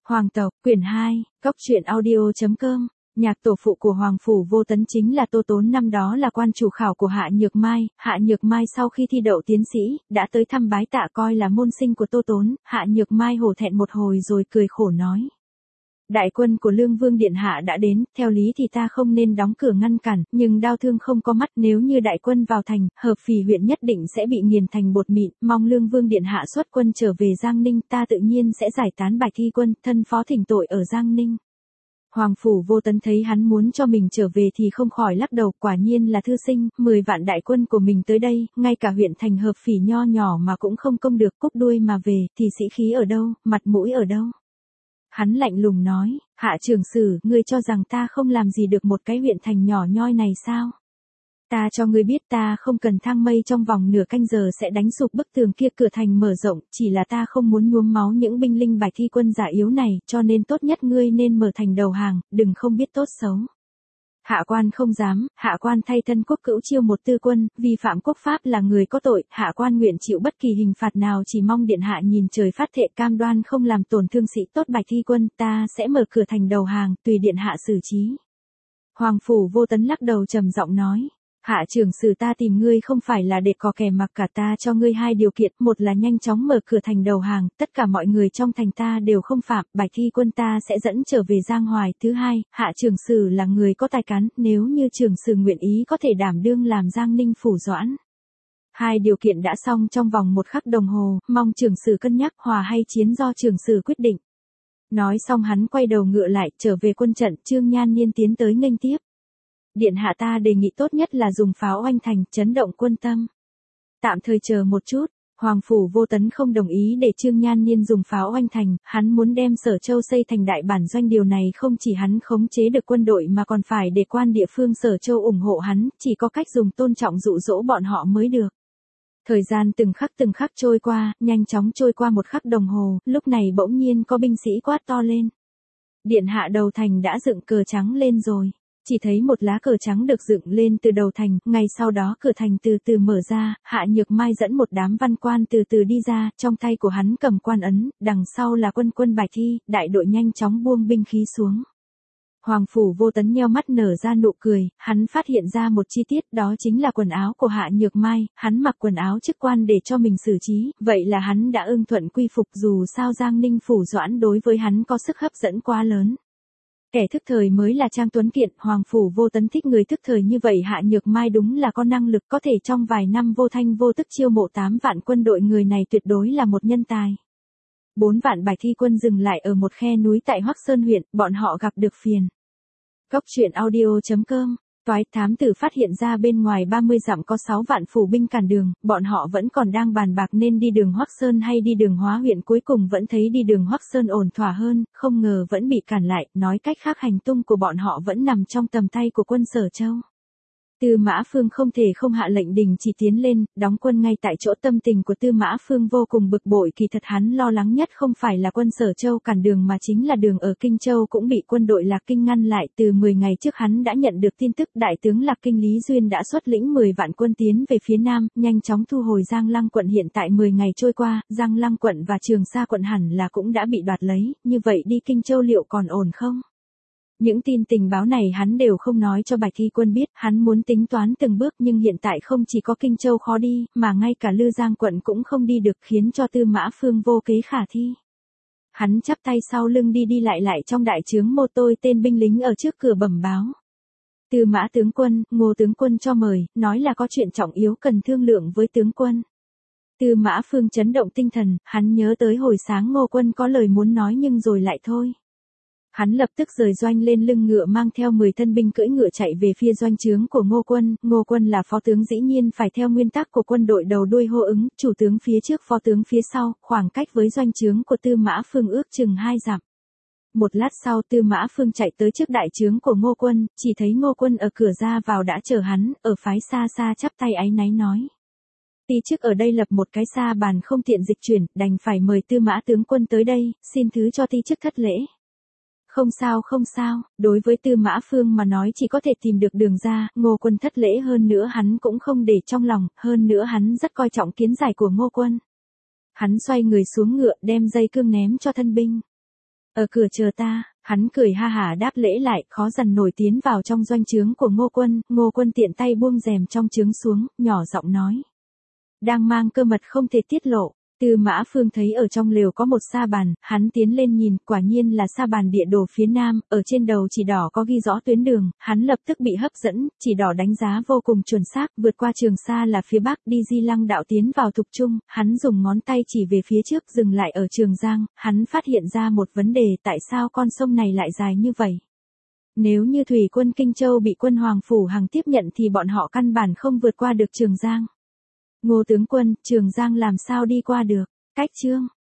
Hoàng tộc, quyển 2, Cốc truyện audio.com. Nhạc tổ phụ của Hoàng Phủ Vô Tấn chính là Tô Tốn, năm đó là quan chủ khảo của Hạ Nhược Mai. Hạ Nhược Mai sau khi thi đậu tiến sĩ, đã tới thăm bái tạ coi là môn sinh của Tô Tốn. Hạ Nhược Mai hổ thẹn một hồi rồi cười khổ nói: đại quân của Lương Vương Điện Hạ đã đến, theo lý thì ta không nên đóng cửa ngăn cản, nhưng đao thương không có mắt, nếu như đại quân vào thành, Hợp Phì huyện nhất định sẽ bị nghiền thành bột mịn, mong Lương Vương Điện Hạ xuất quân trở về Giang Ninh, ta tự nhiên sẽ giải tán Bạch Thi quân, thân phó thỉnh tội ở Giang Ninh. Hoàng Phủ Vô Tấn thấy hắn muốn cho mình trở về thì không khỏi lắc đầu, quả nhiên là thư sinh, 10 vạn đại quân của mình tới đây, ngay cả huyện thành Hợp Phì nho nhỏ mà cũng không công được, cúp đuôi mà về, thì sĩ khí ở đâu, mặt mũi ở đâu? Hắn lạnh lùng nói: Hạ trưởng sử, ngươi cho rằng ta không làm gì được một cái huyện thành nhỏ nhoi này sao? Ta cho ngươi biết, ta không cần thang mây trong vòng nửa canh giờ sẽ đánh sụp bức tường kia, cửa thành mở rộng, chỉ là ta không muốn nhuốm máu những binh linh Bạch Thi quân giả yếu này, cho nên tốt nhất ngươi nên mở thành đầu hàng, đừng không biết tốt xấu. Hạ quan không dám, hạ quan thay thân quốc cữu chiêu một tư quân, vi phạm quốc pháp là người có tội, hạ quan nguyện chịu bất kỳ hình phạt nào, chỉ mong điện hạ nhìn trời phát thệ cam đoan không làm tổn thương sĩ tốt Bạch Thi quân, ta sẽ mở cửa thành đầu hàng, tùy điện hạ xử trí. Hoàng Phủ Vô Tấn lắc đầu trầm giọng nói: Hạ trưởng sử, ta tìm ngươi không phải là để có kẻ mặc cả, ta cho ngươi hai điều kiện, một là nhanh chóng mở cửa thành đầu hàng, tất cả mọi người trong thành ta đều không phạm, Bạch Thi quân ta sẽ dẫn trở về Giang Hoài. Thứ hai, hạ trưởng sử là người có tài cán, nếu như trưởng sử nguyện ý có thể đảm đương làm Giang Ninh phủ doãn. Hai điều kiện đã xong trong vòng 1 khắc đồng hồ, mong trưởng sử cân nhắc, hòa hay chiến do trưởng sử quyết định. Nói xong hắn quay đầu ngựa lại, trở về quân trận. Trương Nhan Niên tiến tới nghênh tiếp. Điện hạ, ta đề nghị tốt nhất là dùng pháo oanh thành, chấn động quân tâm. Tạm thời chờ một chút. Hoàng Phủ Vô Tấn không đồng ý để Trương Nhan Niên dùng pháo oanh thành, hắn muốn đem Sở Châu xây thành đại bản doanh, điều này không chỉ hắn khống chế được quân đội mà còn phải để quan địa phương Sở Châu ủng hộ hắn, chỉ có cách dùng tôn trọng dụ dỗ bọn họ mới được. Thời gian từng khắc trôi qua, nhanh chóng trôi qua 1 khắc đồng hồ, lúc này bỗng nhiên có binh sĩ quát to lên: điện hạ, đầu thành đã dựng cờ trắng lên rồi. Chỉ thấy một lá cờ trắng được dựng lên từ đầu thành, ngay sau đó cửa thành từ từ mở ra, Hạ Nhược Mai dẫn một đám văn quan từ từ đi ra, trong tay của hắn cầm quan ấn, đằng sau là quân Bạch Thi, đại đội nhanh chóng buông binh khí xuống. Hoàng Phủ Vô Tấn nheo mắt nở ra nụ cười, hắn phát hiện ra một chi tiết, đó chính là quần áo của Hạ Nhược Mai, hắn mặc quần áo chức quan để cho mình xử trí, vậy là hắn đã ưng thuận quy phục, dù sao Giang Ninh phủ doãn đối với hắn có sức hấp dẫn quá lớn. Kẻ thức thời mới là Trang Tuấn Kiệt, Hoàng Phủ Vô Tấn thích người thức thời như vậy. Hạ Nhược Mai đúng là có năng lực, có thể trong vài năm vô thanh vô tức chiêu mộ 8 vạn quân đội, người này tuyệt đối là một nhân tài. 4 vạn Bạch Thi quân dừng lại ở một khe núi tại Hoắc Sơn huyện, bọn họ gặp được phiền. Cốc truyện audio.com. Toái thám tử phát hiện ra bên ngoài 30 dặm có 6 vạn phủ binh cản đường, bọn họ vẫn còn đang bàn bạc nên đi đường Hoắc Sơn hay đi đường Hóa huyện, cuối cùng vẫn thấy đi đường Hoắc Sơn ổn thỏa hơn, không ngờ vẫn bị cản lại, nói cách khác hành tung của bọn họ vẫn nằm trong tầm tay của quân Sở Châu. Tư Mã Phương không thể không hạ lệnh đình chỉ tiến lên, đóng quân ngay tại chỗ. Tâm tình của Tư Mã Phương vô cùng bực bội, kỳ thật hắn lo lắng nhất không phải là quân Sở Châu cản đường mà chính là đường ở Kinh Châu cũng bị quân đội Lạc Kinh ngăn lại. Từ 10 ngày trước hắn đã nhận được tin tức đại tướng Lạc Kinh Lý Duyên đã xuất lĩnh 10 vạn quân tiến về phía nam, nhanh chóng thu hồi Giang Lăng quận. Hiện tại 10 ngày trôi qua, Giang Lăng quận và Trường Sa quận hẳn là cũng đã bị đoạt lấy, như vậy đi Kinh Châu liệu còn ổn không? Những tin tình báo này hắn đều không nói cho Bạch Thi quân biết, hắn muốn tính toán từng bước, nhưng hiện tại không chỉ có Kinh Châu khó đi, mà ngay cả Lư Giang quận cũng không đi được, khiến cho Tư Mã Phương vô kế khả thi. Hắn chắp tay sau lưng đi lại trong đại trướng, một tôi tên binh lính ở trước cửa bẩm báo: Tư Mã tướng quân, Ngô tướng quân cho mời, nói là có chuyện trọng yếu cần thương lượng với tướng quân. Tư Mã Phương chấn động tinh thần, hắn nhớ tới hồi sáng Ngô quân có lời muốn nói nhưng rồi lại thôi. Hắn lập tức rời doanh lên lưng ngựa, mang theo 10 thân binh cưỡi ngựa chạy về phía doanh trướng của Ngô quân là phó tướng, dĩ nhiên phải theo nguyên tắc của quân đội đầu đuôi hô ứng, chủ tướng phía trước, phó tướng phía sau, khoảng cách với doanh trướng của Tư Mã Phương ước chừng 2 dặm. Một lát sau Tư Mã Phương chạy tới trước đại trướng của Ngô quân, chỉ thấy Ngô quân ở cửa ra vào đã chờ hắn, ở phái xa xa chắp tay áy náy nói: Ti chức ở đây lập một cái sa bàn không tiện dịch chuyển, đành phải mời Tư Mã tướng quân tới đây, xin thứ cho ti chức thất lễ. Không sao, đối với Tư Mã Phương mà nói chỉ có thể tìm được đường ra, Ngô quân thất lễ, hơn nữa hắn cũng không để trong lòng, hơn nữa hắn rất coi trọng kiến giải của Ngô quân. Hắn xoay người xuống ngựa, đem dây cương ném cho thân binh. Ở cửa chờ ta, hắn cười ha hả đáp lễ lại, khó dằn nổi tiến vào trong doanh trướng của Ngô Quân tiện tay buông rèm trong trướng xuống, nhỏ giọng nói. Đang mang cơ mật không thể tiết lộ. Tư Mã Phương thấy ở trong lều có một sa bàn, hắn tiến lên nhìn, quả nhiên là sa bàn địa đồ phía nam, ở trên đầu chỉ đỏ có ghi rõ tuyến đường, hắn lập tức bị hấp dẫn, chỉ đỏ đánh giá vô cùng chuẩn xác, vượt qua Trường Sa là phía bắc, đi Di Lăng đạo tiến vào Thục Trung, hắn dùng ngón tay chỉ về phía trước dừng lại ở Trường Giang, hắn phát hiện ra một vấn đề, tại sao con sông này lại dài như vậy? Nếu như thủy quân Kinh Châu bị quân Hoàng Phủ Hằng tiếp nhận thì bọn họ căn bản không vượt qua được Trường Giang. Ngô tướng quân, Trường Giang làm sao đi qua được? Cách Chương